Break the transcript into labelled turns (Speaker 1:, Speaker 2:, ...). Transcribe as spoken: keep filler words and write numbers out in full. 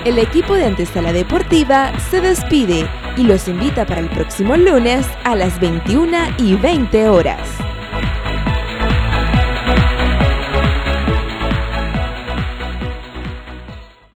Speaker 1: El equipo de Antesala Deportiva se despide y los invita para el próximo lunes a las veintiuna y veinte horas.